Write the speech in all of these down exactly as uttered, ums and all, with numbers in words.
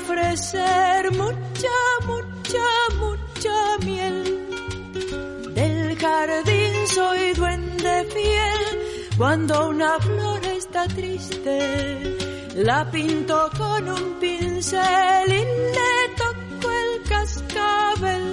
ofrecer mucha, mucha, mucha miel. Del jardín soy duende fiel, cuando una flor está triste, la pinto con un pincel y le toco el cascabel.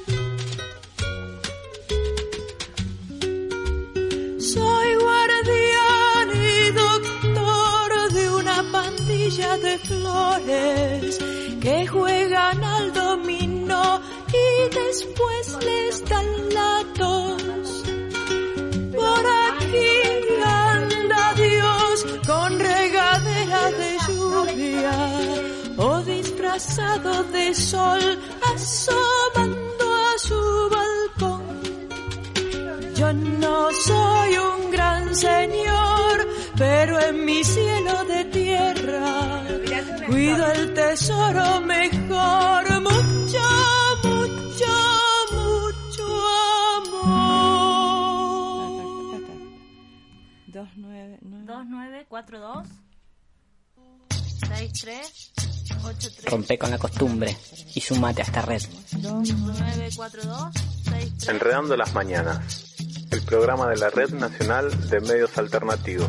Soy guardián y doctor de una pandilla de flores que juegan al dominó y después les dan la tos. Por aquí anda Dios con regadera de lluvia o disfrazado de sol asomando a su balcón. Yo no soy un gran señor, pero en mi cielo de tierra cuido el tesoro mejor. Mucho, mucho, mucho amor. dos nueve cuatro dos seis tres ocho tres. Rompe con la costumbre y sumate a esta red. dos nueve cuatro dos seis tres. Enredando las mañanas, el programa de la Red Nacional de Medios Alternativos.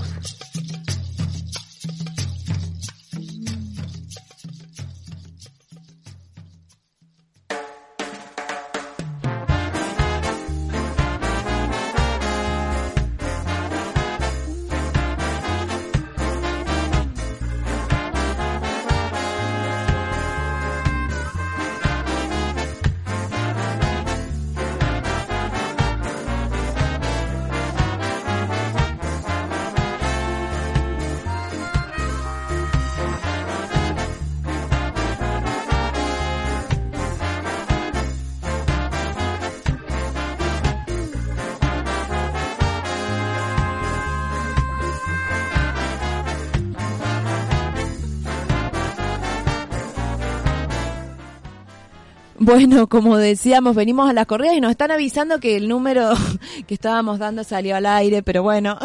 Bueno, como decíamos, venimos a las corridas y nos están avisando que el número que estábamos dando salió al aire, pero bueno.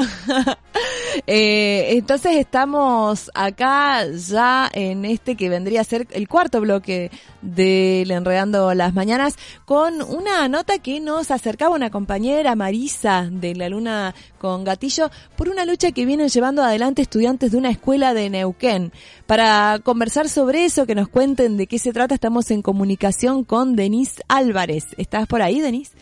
eh, entonces estamos acá ya en este que vendría a ser el cuarto bloque del Enredando las Mañanas, con una nota que nos acercaba una compañera, Marisa, de La Luna con Gatillo, por una lucha que vienen llevando adelante estudiantes de una escuela de Neuquén. Para conversar sobre eso, que nos cuenten de qué se trata, estamos en comunicación con Denise Álvarez. ¿Estás por ahí, Denise?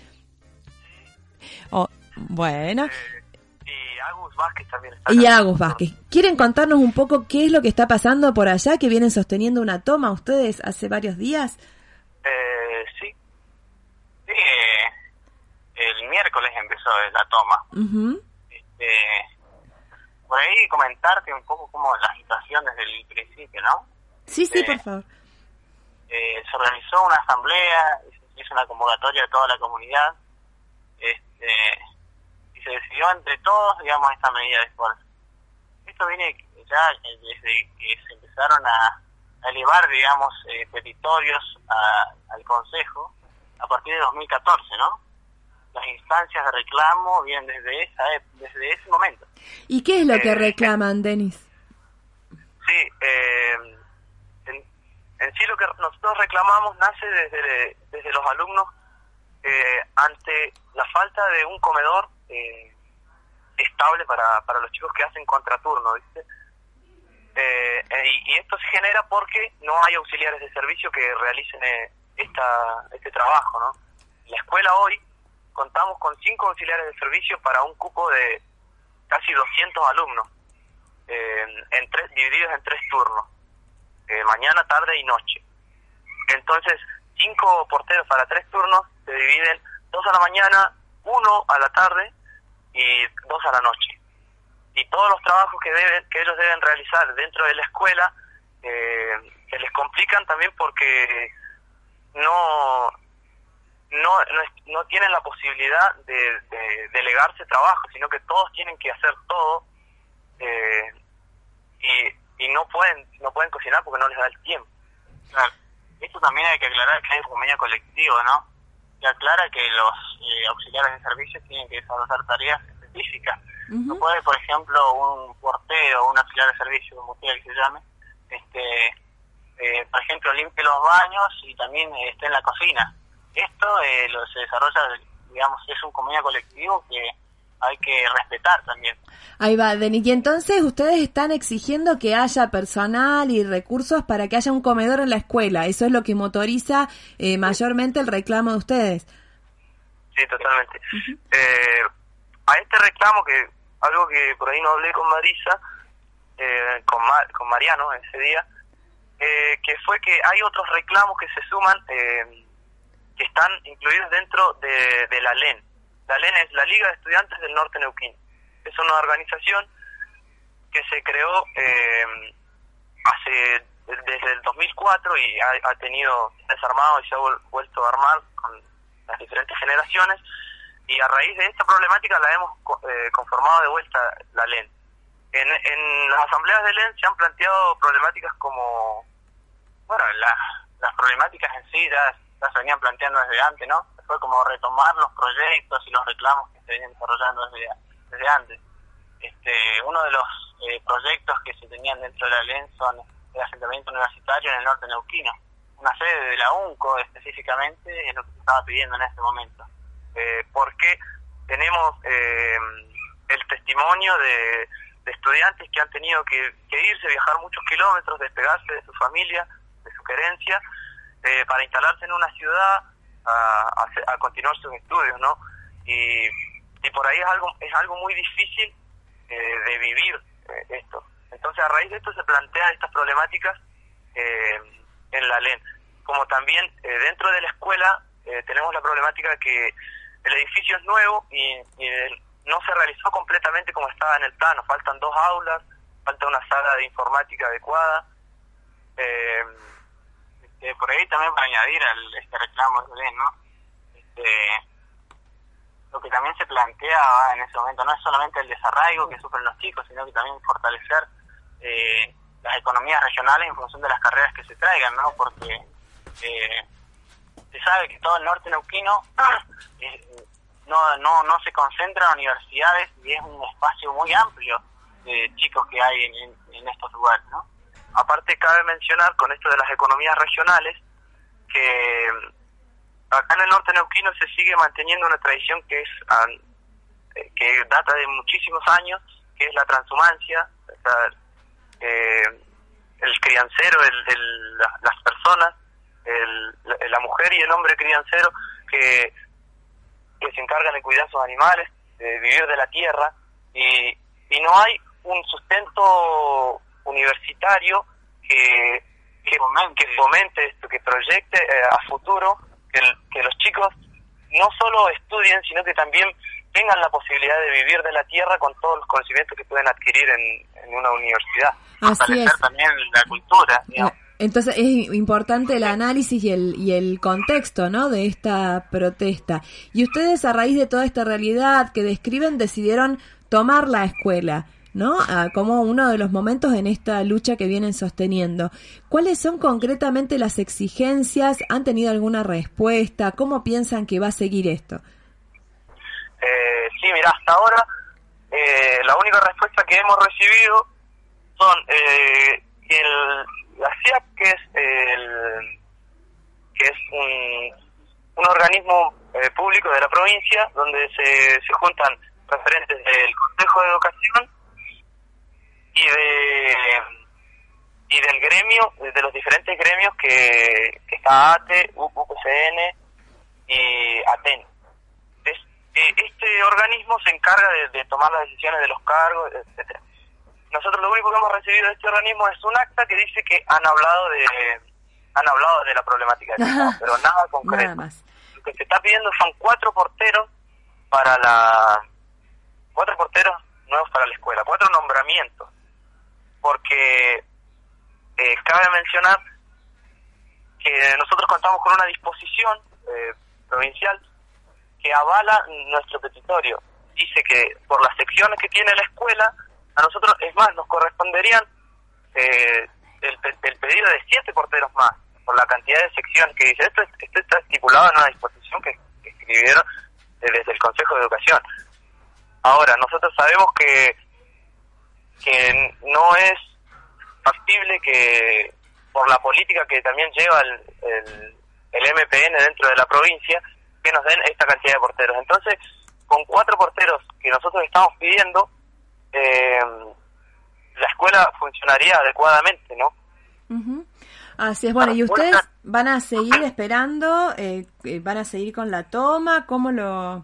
Oh, bueno. Eh, y Agus Vázquez también está. Y Agus Vázquez. ¿Quieren contarnos un poco qué es lo que está pasando por allá, que vienen sosteniendo una toma ustedes hace varios días? Eh, sí. Sí, eh, el miércoles empezó la toma. Uh-huh. Este, por ahí comentarte un poco cómo la situación desde el principio, ¿no? Sí, sí, eh, por favor. Eh, se organizó una asamblea, se hizo una convocatoria de toda la comunidad, este, y se decidió entre todos, digamos, esta medida de esfuerzo. Esto viene ya desde que se empezaron a, a elevar, digamos, eh, petitorios a, al Consejo a partir de dos mil catorce, ¿no? Las instancias de reclamo vienen desde esa desde ese momento. ¿Y qué es lo que eh, reclaman, Denis? Sí, eh, en, en sí lo que nosotros reclamamos nace desde, desde los alumnos eh, ante la falta de un comedor eh, estable para, para los chicos que hacen contraturno, ¿viste? Eh, y, y esto se genera porque no hay auxiliares de servicio que realicen eh, esta este trabajo, ¿no? En la escuela hoy contamos con cinco auxiliares de servicio para un cupo de casi doscientos alumnos, eh, en tres, divididos en tres turnos, eh, mañana, tarde y noche. Entonces, cinco porteros para tres turnos se dividen dos a la mañana, uno a la tarde y dos a la noche. Y todos los trabajos que deben que ellos deben realizar dentro de la escuela eh, se les complican también porque no... No, no, no tienen la posibilidad de, de delegarse trabajo, sino que todos tienen que hacer todo eh, y, y no pueden no pueden cocinar porque no les da el tiempo. Claro. Esto también hay que aclarar que hay un convenio colectivo, ¿no? Que aclara que los eh, auxiliares de servicios tienen que desarrollar tareas específicas. Uh-huh. No puede, por ejemplo, un portero o un auxiliar de servicio, como quiera que se llame, este eh, por ejemplo, limpie los baños y también eh, esté en la cocina. Esto eh, lo, se desarrolla, digamos, es un convenio colectivo que hay que respetar también. Ahí va, Denis. Y entonces ustedes están exigiendo que haya personal y recursos para que haya un comedor en la escuela. Eso es lo que motoriza eh, mayormente el reclamo de ustedes. Sí, totalmente. Uh-huh. Eh, a este reclamo, que algo que por ahí no hablé con Marisa, eh, con, Mar, con Mariano ese día, eh, que fue que hay otros reclamos que se suman, eh, que están incluidos dentro de, de la L E N. La L E N es la Liga de Estudiantes del Norte Neuquino. Es una organización que se creó eh, hace desde el dos mil cuatro y ha, ha tenido desarmado y se ha vuelto a armar con las diferentes generaciones, y a raíz de esta problemática la hemos eh, conformado de vuelta la L E N. En, en las asambleas de L E N se han planteado problemáticas como, bueno, la, las problemáticas en sí ya, ya se venían planteando desde antes, ¿no? Fue como retomar los proyectos y los reclamos que se venían desarrollando desde, desde antes. Este, uno de los eh, proyectos que se tenían dentro de la L E N son el asentamiento universitario en el norte neuquino. Una sede de la UNCO específicamente es lo que se estaba pidiendo en este momento. Eh, porque tenemos eh, el testimonio de, de estudiantes que han tenido que, que irse, viajar muchos kilómetros, despegarse de su familia, de su querencia, eh, para instalarse en una ciudad a, a, a continuar sus estudios, ¿no? Y, y por ahí es algo es algo muy difícil eh, de vivir eh, esto. Entonces, a raíz de esto se plantean estas problemáticas eh, en la L E N. Como también eh, dentro de la escuela eh, tenemos la problemática de que el edificio es nuevo y, y el, no se realizó completamente como estaba en el plano. Faltan dos aulas, falta una sala de informática adecuada. Eh, este, por ahí también para añadir al este reclamo de L E N, ¿no? Este, lo que también se plantea en ese momento no es solamente el desarraigo que sufren los chicos, sino que también fortalecer eh, las economías regionales en función de las carreras que se traigan, ¿no? Porque eh, se sabe que todo el norte neuquino eh, no, no, no se concentra en universidades y es un espacio muy amplio de chicos que hay en, en, en estos lugares, ¿no? Aparte, cabe mencionar con esto de las economías regionales que acá en el norte neuquino se sigue manteniendo una tradición que es que data de muchísimos años, que es la transhumancia, o sea, eh, el criancero, el, el, la, las personas, el, la mujer y el hombre criancero que, que se encargan de cuidar sus animales, de vivir de la tierra, y, y no hay un sustento universitario que, que, fomente. que fomente esto, que proyecte eh, a futuro que, el, que los chicos no solo estudien, sino que también tengan la posibilidad de vivir de la tierra con todos los conocimientos que pueden adquirir en, en una universidad. Así es. También la cultura, digamos. Entonces es importante el análisis y el y el contexto, ¿no?, de esta protesta. Y ustedes, a raíz de toda esta realidad que describen, decidieron tomar la escuela, ¿no?, ah, como uno de los momentos en esta lucha que vienen sosteniendo. ¿Cuáles son concretamente las exigencias? ¿Han tenido alguna respuesta? ¿Cómo piensan que va a seguir esto? Eh, sí, mira, hasta ahora eh, la única respuesta que hemos recibido son eh, el, la C I A P, que es el, que es un, un organismo eh, público de la provincia donde se, se juntan referentes del Consejo de Educación y de y del gremio, de los diferentes gremios que, que está A T E, U P C N y A T E N. Es, eh, este organismo se encarga de, de tomar las decisiones de los cargos, etcétera. Nosotros lo único que hemos recibido de este organismo es un acta que dice que han hablado de han hablado de la problemática del Estado, pero nada concreto. Nada más. Lo que se está pidiendo son cuatro porteros para la cuatro porteros nuevos para la escuela, cuatro nombramientos, porque eh, cabe mencionar que nosotros contamos con una disposición eh, provincial que avala nuestro petitorio. Dice que por las secciones que tiene la escuela, a nosotros, es más, nos corresponderían eh, el, el pedido de siete porteros más, por la cantidad de secciones que dice. Esto, esto está estipulado en una disposición que, que escribieron desde el Consejo de Educación. Ahora, nosotros sabemos que que no es factible que, por la política que también lleva el, el, el M P N dentro de la provincia, que nos den esta cantidad de porteros. Entonces, con cuatro porteros que nosotros estamos pidiendo, eh, la escuela funcionaría adecuadamente, ¿no? Uh-huh. Así es. Bueno, ¿y ustedes van a seguir esperando? Eh, ¿Van a seguir con la toma? ¿Cómo lo...?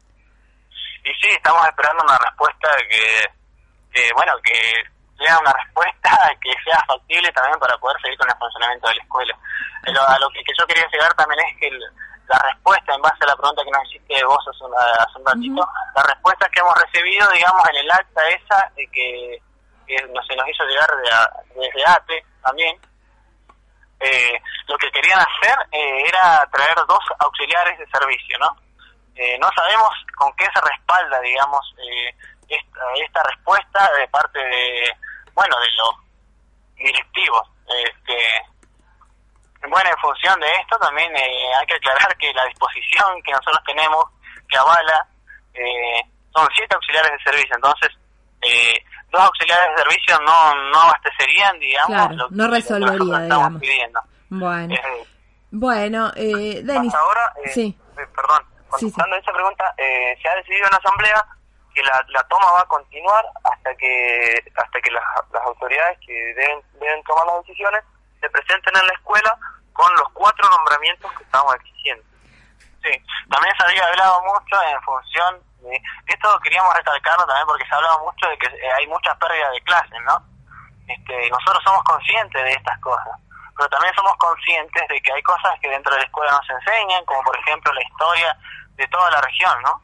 Y sí, estamos esperando una respuesta que, que bueno, que sea una respuesta que sea factible también para poder seguir con el funcionamiento de la escuela. Pero a lo que, que yo quería llegar también es que el, la respuesta, en base a la pregunta que nos hiciste vos hace un, hace un ratito, uh-huh. la respuesta que hemos recibido, digamos, en el acta esa, de que, que no se nos hizo llegar de a, desde A T E también, eh, lo que querían hacer eh, era traer dos auxiliares de servicio, ¿no? Eh, no sabemos con qué se respalda, digamos, eh, esta, esta respuesta de parte de, bueno, de los directivos. Este, bueno, en función de esto también eh, hay que aclarar que la disposición que nosotros tenemos, que avala, eh, son siete auxiliares de servicio. Entonces, eh, dos auxiliares de servicio no, no abastecerían, digamos, claro, lo, no resolvería, lo que digamos. Pidiendo. Bueno, eh, bueno, eh, Denis. Hasta ahora, eh, sí. eh, perdón. Contestando sí, sí. esa pregunta, eh, se ha decidido en la asamblea que la, la toma va a continuar hasta que hasta que las, las autoridades que deben deben tomar las decisiones se presenten en la escuela con los cuatro nombramientos que estamos exigiendo. Sí, también se había hablado mucho en función de esto, queríamos recalcarlo también porque se ha hablado mucho de que hay muchas pérdidas de clases, ¿no? Este, nosotros somos conscientes de estas cosas, pero también somos conscientes de que hay cosas que dentro de la escuela no se enseñan, como por ejemplo la historia de toda la región, ¿no?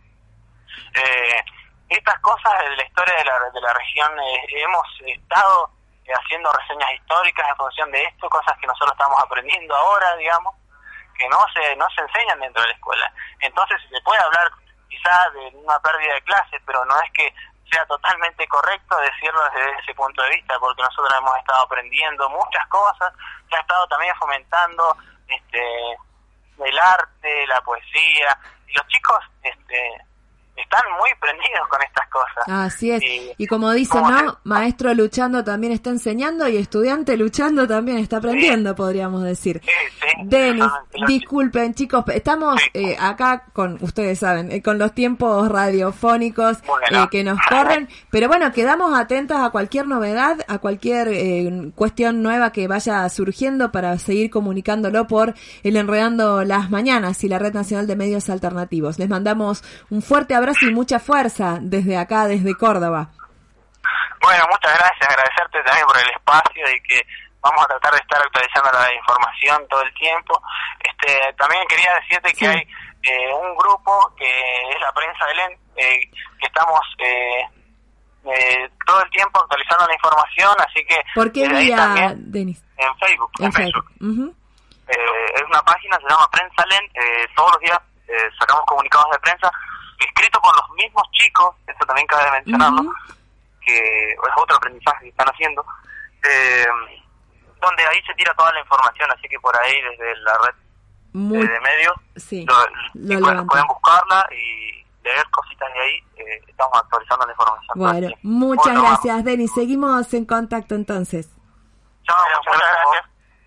Eh, estas cosas de la historia de la, de la región, eh, hemos estado eh, haciendo reseñas históricas en función de esto, cosas que nosotros estamos aprendiendo ahora, digamos, que no se no se enseñan dentro de la escuela. Entonces se puede hablar quizás de una pérdida de clases, pero no es que sea totalmente correcto decirlo desde ese punto de vista, porque nosotros hemos estado aprendiendo muchas cosas, se ha estado también fomentando este el arte, la poesía, y los chicos este están muy prendidos con estas cosas. Así es, y, y como dicen, ¿no? Se... Maestro luchando también está enseñando y estudiante luchando también está aprendiendo, sí, podríamos decir. Sí, sí. Denis, disculpen chicos, estamos sí. eh, acá con, ustedes saben, eh, con los tiempos radiofónicos bueno. eh, que nos corren, pero bueno, quedamos atentos a cualquier novedad, a cualquier eh, cuestión nueva que vaya surgiendo para seguir comunicándolo por el Enredando las Mañanas y la Red Nacional de Medios Alternativos. Les mandamos un fuerte abrazo y mucha fuerza desde acá, desde Córdoba. Bueno, muchas gracias, agradecerte también por el espacio y que vamos a tratar de estar actualizando la información todo el tiempo. Este, también quería decirte sí. que hay eh, un grupo que es la Prensa del E N, eh, que estamos eh, eh, todo el tiempo actualizando la información, así que... ¿Por qué vía, Denis? En Facebook. En, en Facebook. Facebook. Uh-huh. Eh, es una página, se llama Prensa del E N, eh, todos los días eh, sacamos comunicados de prensa, escrito por los mismos chicos, eso también cabe mencionarlo, uh-huh. que es otro aprendizaje que están haciendo, eh, donde ahí se tira toda la información, así que por ahí desde la red Muy, de medios sí, lo, lo pueden, pueden buscarla y leer cositas de ahí, eh, estamos actualizando la información. Bueno, así. Muchas bueno, gracias, vamos. Denis, seguimos en contacto entonces. Chao, muchas gracias.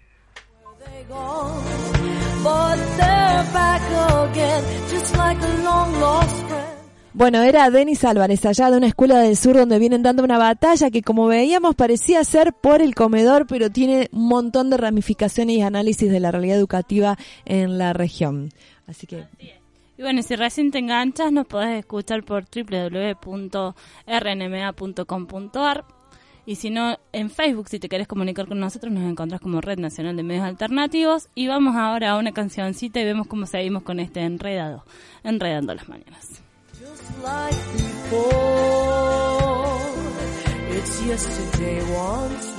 Bueno, era Denis Álvarez, allá de una escuela del sur donde vienen dando una batalla que, como veíamos, parecía ser por el comedor, pero tiene un montón de ramificaciones y análisis de la realidad educativa en la región. Así que... Y bueno, si recién te enganchas, nos podés escuchar por doble u doble u doble u punto r n m a punto com punto a r. Y si no, en Facebook, si te querés comunicar con nosotros, nos encontrás como Red Nacional de Medios Alternativos. Y vamos ahora a una cancioncita y vemos cómo seguimos con este enredado, enredando las mañanas. Just like before, it's yesterday once